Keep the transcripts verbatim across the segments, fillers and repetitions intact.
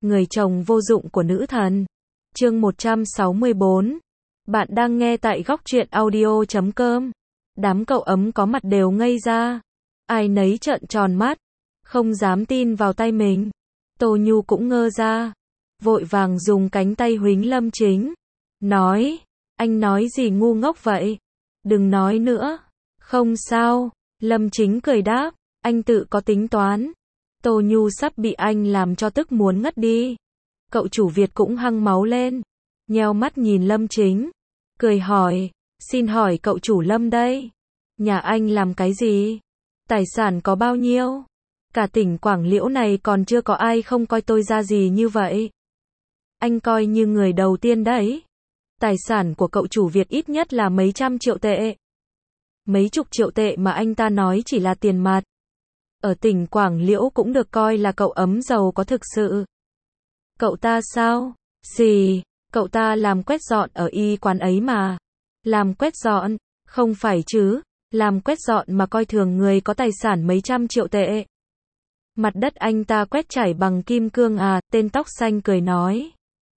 người chồng vô dụng của nữ thần. Chương một trăm sáu mươi bốn. Bạn đang nghe tại góc truyện audio chấm com. Đám cậu ấm có mặt đều ngây ra. Ai nấy trợn tròn mắt, không dám tin vào tay mình. Tô Nhu cũng ngơ ra, vội vàng dùng cánh tay huýnh Lâm Chính. Nói, anh nói gì ngu ngốc vậy? Đừng nói nữa. Không sao, Lâm Chính cười đáp, anh tự có tính toán. Tô Nhu sắp bị anh làm cho tức muốn ngất đi. Cậu chủ Việt cũng hăng máu lên, nheo mắt nhìn Lâm Chính, cười hỏi, xin hỏi cậu chủ Lâm đây, nhà anh làm cái gì? Tài sản có bao nhiêu? Cả tỉnh Quảng Liễu này còn chưa có ai không coi tôi ra gì như vậy. Anh coi như người đầu tiên đấy. Tài sản của cậu chủ Việt ít nhất là mấy trăm triệu tệ. Mấy chục triệu tệ mà anh ta nói chỉ là tiền mặt. Ở tỉnh Quảng Liễu cũng được coi là cậu ấm giàu có thực sự. Cậu ta sao? Gì? Cậu ta làm quét dọn ở y quán ấy mà. Làm quét dọn? Không phải chứ. Làm quét dọn mà coi thường người có tài sản mấy trăm triệu tệ. Mặt đất anh ta quét chảy bằng kim cương à, tên tóc xanh cười nói.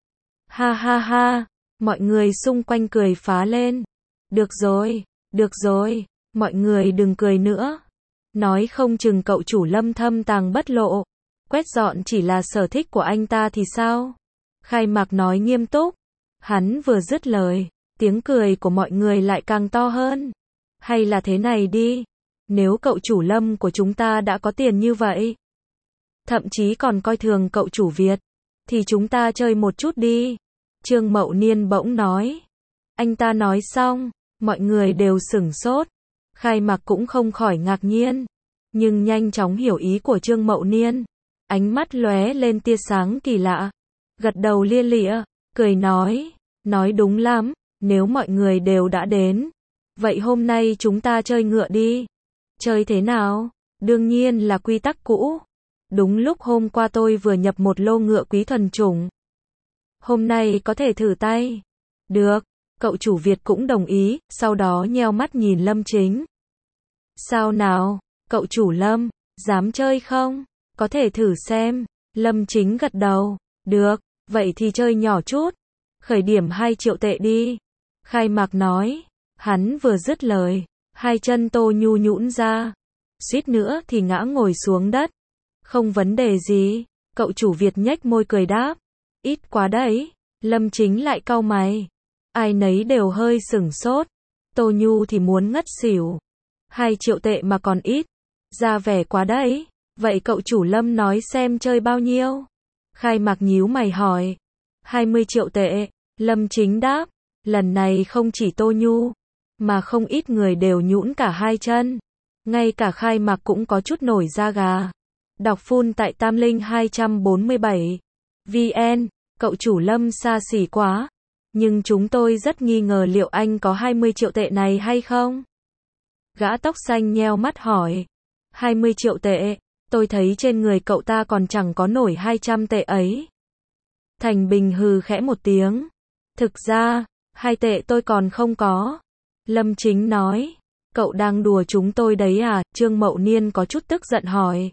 Ha ha ha, mọi người xung quanh cười phá lên. Được rồi, được rồi, mọi người đừng cười nữa. Nói không chừng cậu chủ Lâm thâm tàng bất lộ. Quét dọn chỉ là sở thích của anh ta thì sao? Khai Mạc nói nghiêm túc. Hắn vừa dứt lời, tiếng cười của mọi người lại càng to hơn. Hay là thế này đi, nếu cậu chủ Lâm của chúng ta đã có tiền như vậy, thậm chí còn coi thường cậu chủ Việt, thì chúng ta chơi một chút đi. Trương Mậu Niên bỗng nói. Anh ta nói xong, mọi người đều sửng sốt. Khai Mạc cũng không khỏi ngạc nhiên, nhưng nhanh chóng hiểu ý của Trương Mậu Niên. Ánh mắt lóe lên tia sáng kỳ lạ, gật đầu lia lịa, cười nói, nói đúng lắm, nếu mọi người đều đã đến, vậy hôm nay chúng ta chơi ngựa đi. Chơi thế nào? Đương nhiên là quy tắc cũ. Đúng lúc hôm qua tôi vừa nhập một lô ngựa quý thuần chủng. Hôm nay có thể thử tay. Được, cậu chủ Việt cũng đồng ý, sau đó nheo mắt nhìn Lâm Chính. Sao nào, cậu chủ Lâm, dám chơi không? Có thể thử xem. Lâm Chính gật đầu. Được, vậy thì chơi nhỏ chút. Khởi điểm hai triệu tệ đi. Khai Mạc nói. Hắn vừa dứt lời, hai chân Tô Nhu nhũn ra, suýt nữa thì ngã ngồi xuống đất. Không vấn đề gì, cậu chủ Việt nhếch môi cười đáp. Ít quá đấy. Lâm Chính lại cau mày. Ai nấy đều hơi sửng sốt. Tô Nhu thì muốn ngất xỉu. Hai triệu tệ mà còn ít. Ra vẻ quá đấy. Vậy cậu chủ Lâm nói xem chơi bao nhiêu? Khai Mạc nhíu mày hỏi. Hai mươi triệu tệ. Lâm Chính đáp. Lần này không chỉ Tô Nhu, mà không ít người đều nhũn cả hai chân. Ngay cả Khai Mạc cũng có chút nổi da gà. Đọc full tại tam linh hai bốn bảy. vn, cậu chủ Lâm xa xỉ quá. Nhưng chúng tôi rất nghi ngờ liệu anh có hai mươi triệu tệ này hay không? Gã tóc xanh nheo mắt hỏi. hai mươi triệu tệ, tôi thấy trên người cậu ta còn chẳng có nổi hai trăm tệ ấy. Thành Bình hừ khẽ một tiếng. Thực ra, hai tệ tôi còn không có. Lâm Chính nói. Cậu đang đùa chúng tôi đấy à? Trương Mậu Niên có chút tức giận hỏi.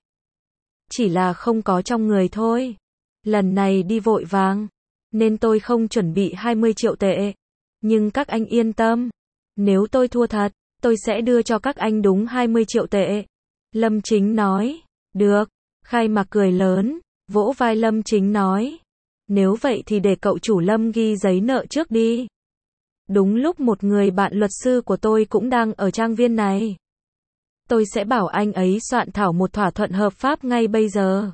Chỉ là không có trong người thôi. Lần này đi vội vàng, nên tôi không chuẩn bị hai mươi triệu tệ. Nhưng các anh yên tâm. Nếu tôi thua thật, tôi sẽ đưa cho các anh đúng hai mươi triệu tệ. Lâm Chính nói. Được. Khai Mạc cười lớn, vỗ vai Lâm Chính nói. Nếu vậy thì để cậu chủ Lâm ghi giấy nợ trước đi. Đúng lúc một người bạn luật sư của tôi cũng đang ở trang viên này. Tôi sẽ bảo anh ấy soạn thảo một thỏa thuận hợp pháp ngay bây giờ.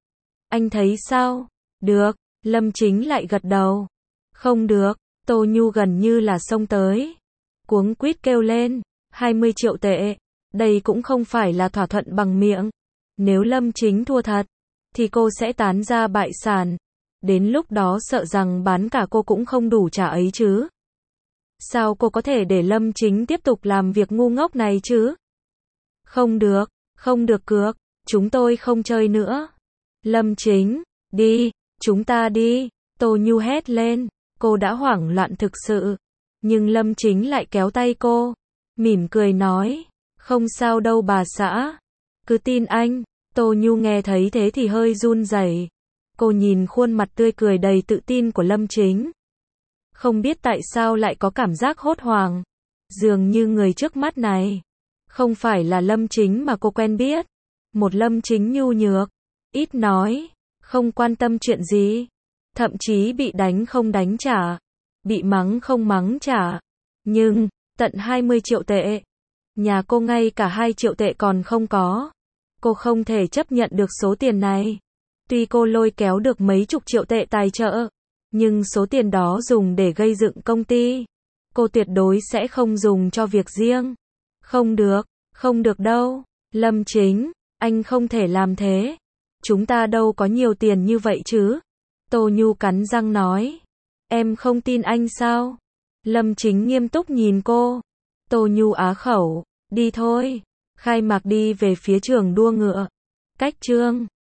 Anh thấy sao? Được. Lâm Chính lại gật đầu. Không được. Tô Nhu gần như là xông tới, cuống quýt kêu lên. hai mươi triệu tệ. Đây cũng không phải là thỏa thuận bằng miệng. Nếu Lâm Chính thua thật, thì cô sẽ tán ra bại sản. Đến lúc đó sợ rằng bán cả cô cũng không đủ trả ấy chứ. Sao cô có thể để Lâm Chính tiếp tục làm việc ngu ngốc này chứ? Không được, không được cược, chúng tôi không chơi nữa. Lâm Chính, đi, chúng ta đi. Tô Nhu hét lên, cô đã hoảng loạn thực sự. Nhưng Lâm Chính lại kéo tay cô, mỉm cười nói, không sao đâu bà xã, cứ tin anh. Tô Nhu nghe thấy thế thì hơi run rẩy. Cô nhìn khuôn mặt tươi cười đầy tự tin của Lâm Chính. Không biết tại sao lại có cảm giác hốt hoảng. Dường như người trước mắt này không phải là Lâm Chính mà cô quen biết. Một Lâm Chính nhu nhược, ít nói, không quan tâm chuyện gì. Thậm chí bị đánh không đánh trả, bị mắng không mắng trả. Nhưng, tận hai mươi triệu tệ. Nhà cô ngay cả hai triệu tệ còn không có. Cô không thể chấp nhận được số tiền này. Tuy cô lôi kéo được mấy chục triệu tệ tài trợ, nhưng số tiền đó dùng để gây dựng công ty. Cô tuyệt đối sẽ không dùng cho việc riêng. Không được, không được đâu. Lâm Chính, anh không thể làm thế. Chúng ta đâu có nhiều tiền như vậy chứ. Tô Nhu cắn răng nói. Em không tin anh sao? Lâm Chính nghiêm túc nhìn cô. Tô Nhu á khẩu. Đi thôi. Khai mạc đi về phía trường đua ngựa. Cách chương